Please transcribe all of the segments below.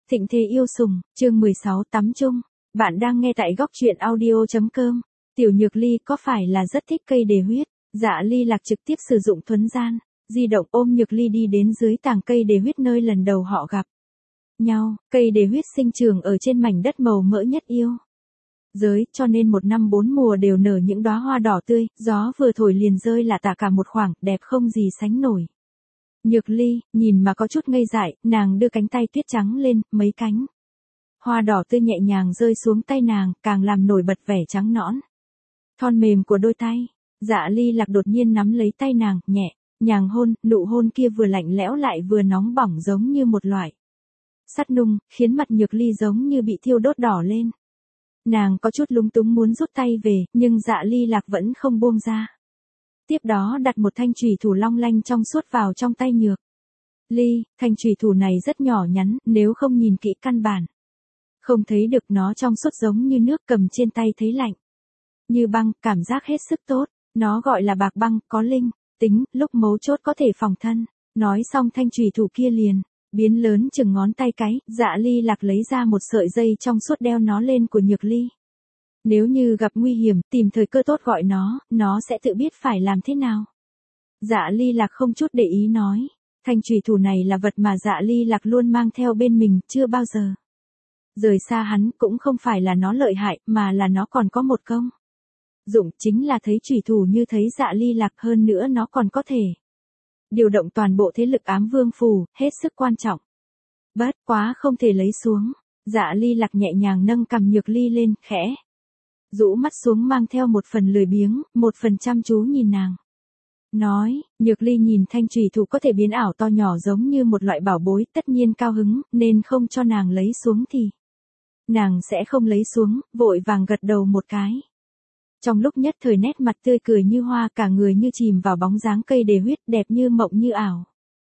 Thịnh thế yêu sủng, chương 16 tắm chung. Bạn đang nghe tại góc truyện audio.com. Tiểu Nhược Ly có phải là rất thích cây đề huyết? Dạ Ly Lạc trực tiếp sử dụng thuấn gian, di động ôm Nhược Ly đi đến dưới tàng cây đề huyết nơi lần đầu họ gặp nhau. Cây đề huyết sinh trưởng ở trên mảnh đất màu mỡ nhất yêu giới, cho nên một năm bốn mùa đều nở những đóa hoa đỏ tươi, gió vừa thổi liền rơi là tả cả một khoảng, đẹp không gì sánh nổi. Nhược Ly, nhìn mà có chút ngây dại, nàng đưa cánh tay tuyết trắng lên, mấy cánh hoa đỏ tươi nhẹ nhàng rơi xuống tay nàng, càng làm nổi bật vẻ trắng nõn thon mềm của đôi tay. Dạ Ly Lạc đột nhiên nắm lấy tay nàng, nhẹ nhàng hôn, nụ hôn kia vừa lạnh lẽo lại vừa nóng bỏng giống như một loại sắt nung, khiến mặt Nhược Ly giống như bị thiêu đốt đỏ lên. Nàng có chút lúng túng muốn rút tay về, nhưng Dạ Ly Lạc vẫn không buông ra. Tiếp đó đặt một thanh chùy thủ long lanh trong suốt vào trong tay Nhược Ly. Thanh chùy thủ này rất nhỏ nhắn, nếu không nhìn kỹ căn bản không thấy được, nó trong suốt giống như nước, cầm trên tay thấy lạnh như băng, cảm giác hết sức tốt. Nó gọi là bạc băng, có linh tính, lúc mấu chốt có thể phòng thân. Nói xong thanh chùy thủ kia liền biến lớn chừng ngón tay cái. Dạ Ly Lạc lấy ra một sợi dây trong suốt đeo nó lên của Nhược Ly. Nếu như gặp nguy hiểm, tìm thời cơ tốt gọi nó sẽ tự biết phải làm thế nào. Dạ Ly Lạc không chút để ý nói. Thanh chùy thủ này là vật mà Dạ Ly Lạc luôn mang theo bên mình, chưa bao giờ rời xa hắn. Cũng không phải là nó lợi hại, mà là nó còn có một công dụng, chính là thấy chùy thủ như thấy Dạ Ly Lạc. Hơn nữa nó còn có thể điều động toàn bộ thế lực ám vương phù, hết sức quan trọng. Bất quá không thể lấy xuống. Dạ Ly Lạc nhẹ nhàng nâng cằm Nhược Ly lên, khẽ rũ mắt xuống, mang theo một phần lười biếng, một phần chăm chú nhìn nàng. Nói, Nhược Ly nhìn thanh chùy thủ có thể biến ảo to nhỏ giống như một loại bảo bối, tất nhiên cao hứng, nên không cho nàng lấy xuống thì nàng sẽ không lấy xuống, vội vàng gật đầu một cái. Trong lúc nhất thời nét mặt tươi cười như hoa, cả người như chìm vào bóng dáng cây đề huyết, đẹp như mộng như ảo.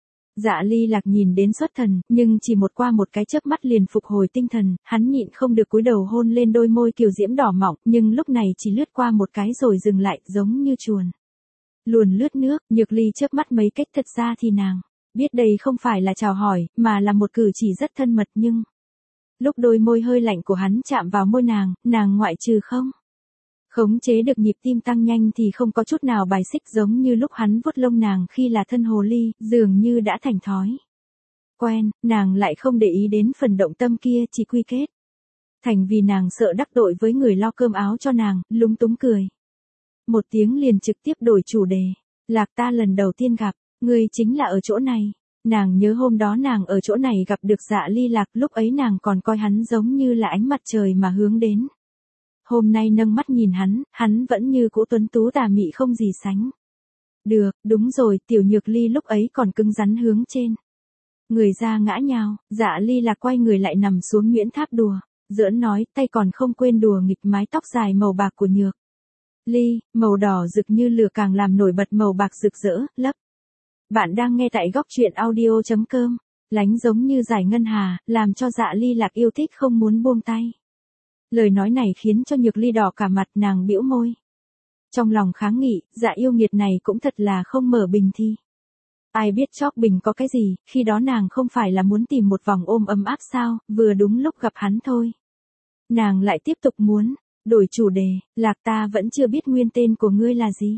Dạ Ly Lạc nhìn đến xuất thần, nhưng chỉ qua một cái chớp mắt liền phục hồi tinh thần, hắn nhịn không được cúi đầu hôn lên đôi môi kiều diễm đỏ mọng, nhưng lúc này chỉ lướt qua một cái rồi dừng lại, giống như chuồn luồn lướt nước. Nhược Ly chớp mắt mấy cách, thật ra thì nàng biết đây không phải là chào hỏi, mà là một cử chỉ rất thân mật, nhưng lúc đôi môi hơi lạnh của hắn chạm vào môi nàng ngoại trừ không khống chế được nhịp tim tăng nhanh thì không có chút nào bài xích, giống như lúc hắn vuốt lông nàng khi là thân hồ ly, dường như đã thành thói quen. Nàng lại không để ý đến phần động tâm kia, chỉ quy kết thành vì nàng sợ đắc tội với người lo cơm áo cho nàng, lúng túng cười một tiếng liền trực tiếp đổi chủ đề. Lạc, ta lần đầu tiên gặp ngươi chính là ở chỗ này. Nàng nhớ hôm đó nàng ở chỗ này gặp được Dạ Ly Lạc, lúc ấy nàng còn coi hắn giống như là ánh mặt trời mà hướng đến. Hôm nay nâng mắt nhìn hắn vẫn như cũ tuấn tú tà mị không gì sánh được. Đúng rồi, tiểu Nhược Ly lúc ấy còn cứng rắn hướng trên người ra ngã nhào. Dạ Ly Lạc quay người lại nằm xuống nhuyễn tháp đùa giỡn nói, tay còn không quên đùa nghịch mái tóc dài màu bạc của Nhược Ly, màu đỏ rực như lửa càng làm nổi bật màu bạc rực rỡ, lấp. Bạn đang nghe tại góc truyện audio.com. Lánh giống như giải ngân hà, làm cho Dạ Ly Lạc yêu thích không muốn buông tay. Lời nói này khiến cho Nhược Ly đỏ cả mặt, nàng bĩu môi. Trong lòng kháng nghị, Dạ yêu nghiệt này cũng thật là không mở bình thì. Ai biết chóp bình có cái gì, khi đó nàng không phải là muốn tìm một vòng ôm ấm áp sao, vừa đúng lúc gặp hắn thôi. Nàng lại tiếp tục muốn đổi chủ đề. Lạc, ta vẫn chưa biết nguyên tên của ngươi là gì.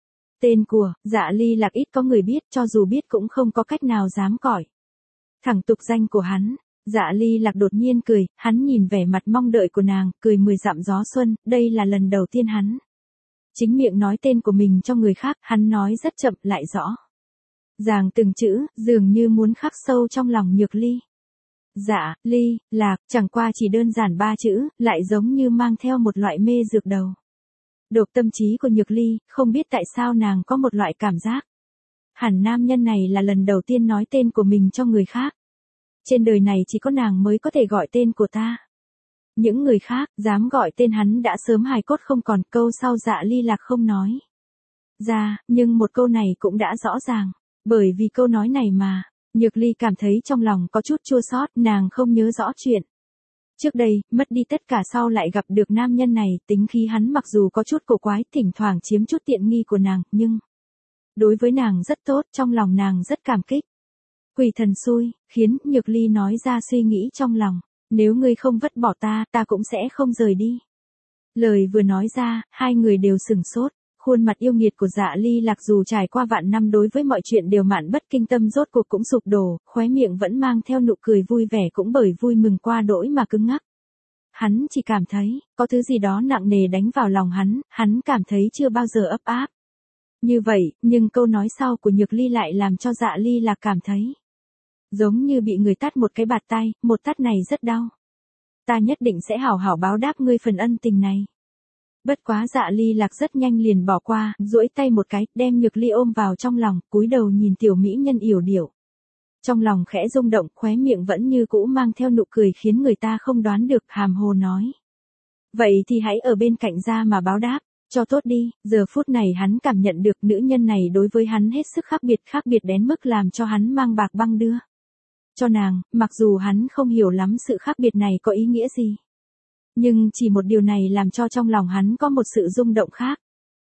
Tên của Dạ Ly Lạc ít có người biết, cho dù biết cũng không có cách nào dám gọi thẳng tục danh của hắn. Dạ Ly Lạc đột nhiên cười, hắn nhìn vẻ mặt mong đợi của nàng, cười 10 dặm gió xuân. Đây là lần đầu tiên hắn chính miệng nói tên của mình cho người khác, hắn nói rất chậm lại rõ ràng từng chữ, dường như muốn khắc sâu trong lòng Nhược Ly. Dạ Ly Lạc, chẳng qua chỉ đơn giản 3 chữ, lại giống như mang theo một loại mê dược đầu độc tâm trí của Nhược Ly. Không biết tại sao nàng có một loại cảm giác hẳn nam nhân này là lần đầu tiên nói tên của mình cho người khác. Trên đời này chỉ có nàng mới có thể gọi tên của ta. Những người khác dám gọi tên hắn đã sớm hài cốt không còn. Câu sau Dạ Ly Lạc không nói ra, nhưng một câu này cũng đã rõ ràng. Bởi vì câu nói này mà Nhược Ly cảm thấy trong lòng có chút chua xót. Nàng không nhớ rõ chuyện trước đây, mất đi tất cả sau lại gặp được nam nhân này. Tính khí hắn mặc dù có chút cổ quái, thỉnh thoảng chiếm chút tiện nghi của nàng, nhưng đối với nàng rất tốt, trong lòng nàng rất cảm kích. Quỷ thần xui, khiến Nhược Ly nói ra suy nghĩ trong lòng. Nếu ngươi không vứt bỏ ta, ta cũng sẽ không rời đi. Lời vừa nói ra, hai người đều sửng sốt. Khuôn mặt yêu nghiệt của Dạ Ly Lạc dù trải qua vạn năm đối với mọi chuyện đều mạn bất kinh tâm rốt cuộc cũng sụp đổ, khóe miệng vẫn mang theo nụ cười vui vẻ cũng bởi vui mừng qua đỗi mà cứng ngắc. Hắn chỉ cảm thấy, có thứ gì đó nặng nề đánh vào lòng hắn cảm thấy chưa bao giờ ấp áp. Như vậy, nhưng câu nói sau của Nhược Ly lại làm cho Dạ Ly Lạc cảm thấy giống như bị người tát một cái bạt tay, một tát này rất đau. Ta nhất định sẽ hảo hảo báo đáp ngươi phần ân tình này. Bất quá Dạ Ly Lạc rất nhanh liền bỏ qua, duỗi tay một cái, đem Nhược Ly ôm vào trong lòng, cúi đầu nhìn tiểu mỹ nhân yểu điệu. Trong lòng khẽ rung động, khóe miệng vẫn như cũ mang theo nụ cười khiến người ta không đoán được, hàm hồ nói. Vậy thì hãy ở bên cạnh ra mà báo đáp, cho tốt đi. Giờ phút này hắn cảm nhận được nữ nhân này đối với hắn hết sức khác biệt đến mức làm cho hắn mang bạc băng đưa cho nàng, mặc dù hắn không hiểu lắm sự khác biệt này có ý nghĩa gì. Nhưng chỉ một điều này làm cho trong lòng hắn có một sự rung động khác.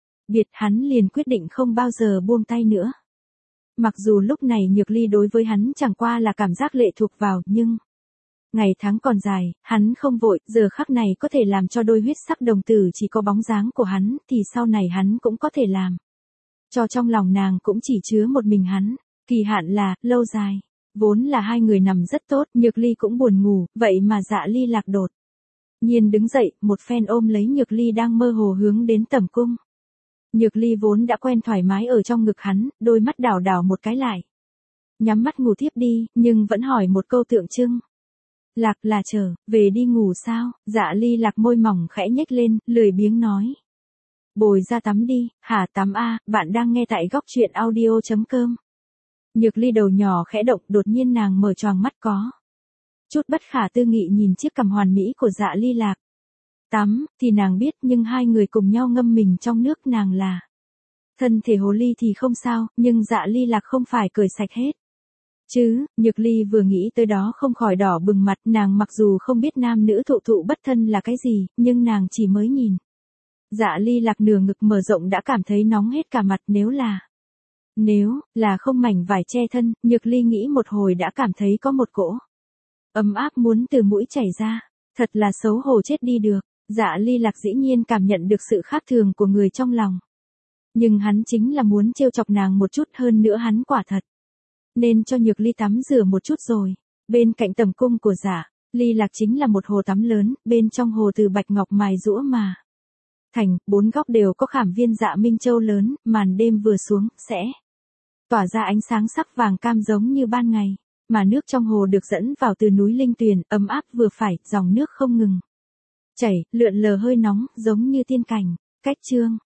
Hắn liền quyết định không bao giờ buông tay nữa. Mặc dù lúc này Nhược Ly đối với hắn chẳng qua là cảm giác lệ thuộc vào, nhưng ngày tháng còn dài, hắn không vội, giờ khắc này có thể làm cho đôi huyết sắc đồng tử chỉ có bóng dáng của hắn, thì sau này hắn cũng có thể làm. Cho trong lòng nàng cũng chỉ chứa một mình hắn, kỳ hạn là, lâu dài. Vốn là hai người nằm rất tốt, Nhược Ly cũng buồn ngủ, vậy mà Dạ Ly Lạc đột nhiên đứng dậy, một phen ôm lấy Nhược Ly đang mơ hồ hướng đến tẩm cung. Nhược Ly vốn đã quen thoải mái ở trong ngực hắn, đôi mắt đảo đảo một cái lại. Nhắm mắt ngủ tiếp đi, nhưng vẫn hỏi một câu tượng trưng. Lạc là trở, về đi ngủ sao? Dạ Ly Lạc môi mỏng khẽ nhếch lên, lười biếng nói. Bồi ra tắm đi, hả tắm a, bạn đang nghe tại góc truyện audio.com. Nhược Ly đầu nhỏ khẽ động, đột nhiên nàng mở choàng mắt có chút bất khả tư nghị nhìn chiếc cằm hoàn mỹ của Dạ Ly Lạc. Tắm, thì nàng biết, nhưng hai người cùng nhau ngâm mình trong nước, nàng là thân thể hồ ly thì không sao, nhưng Dạ Ly Lạc không phải cởi sạch hết chứ. Nhược Ly vừa nghĩ tới đó không khỏi đỏ bừng mặt, nàng mặc dù không biết nam nữ thụ bất thân là cái gì, nhưng nàng chỉ mới nhìn Dạ Ly Lạc nửa ngực mở rộng đã cảm thấy nóng hết cả mặt. Nếu là không mảnh vải che thân, Nhược Ly nghĩ một hồi đã cảm thấy có một cỗ ấm áp muốn từ mũi chảy ra. Thật là xấu hổ chết đi được. Dạ Ly Lạc dĩ nhiên cảm nhận được sự khác thường của người trong lòng. Nhưng hắn chính là muốn trêu chọc nàng một chút, hơn nữa hắn quả thật nên cho Nhược Ly tắm rửa một chút rồi. Bên cạnh tẩm cung của Dạ Ly Lạc chính là một hồ tắm lớn, bên trong hồ từ bạch ngọc mài giũa mà thành, bốn góc đều có khảm viên dạ minh châu lớn, màn đêm vừa xuống, sẽ tỏa ra ánh sáng sắc vàng cam giống như ban ngày. Mà nước trong hồ được dẫn vào từ núi Linh Tuyền, ấm áp vừa phải, dòng nước không ngừng chảy, lượn lờ hơi nóng, giống như tiên cảnh. Cách chương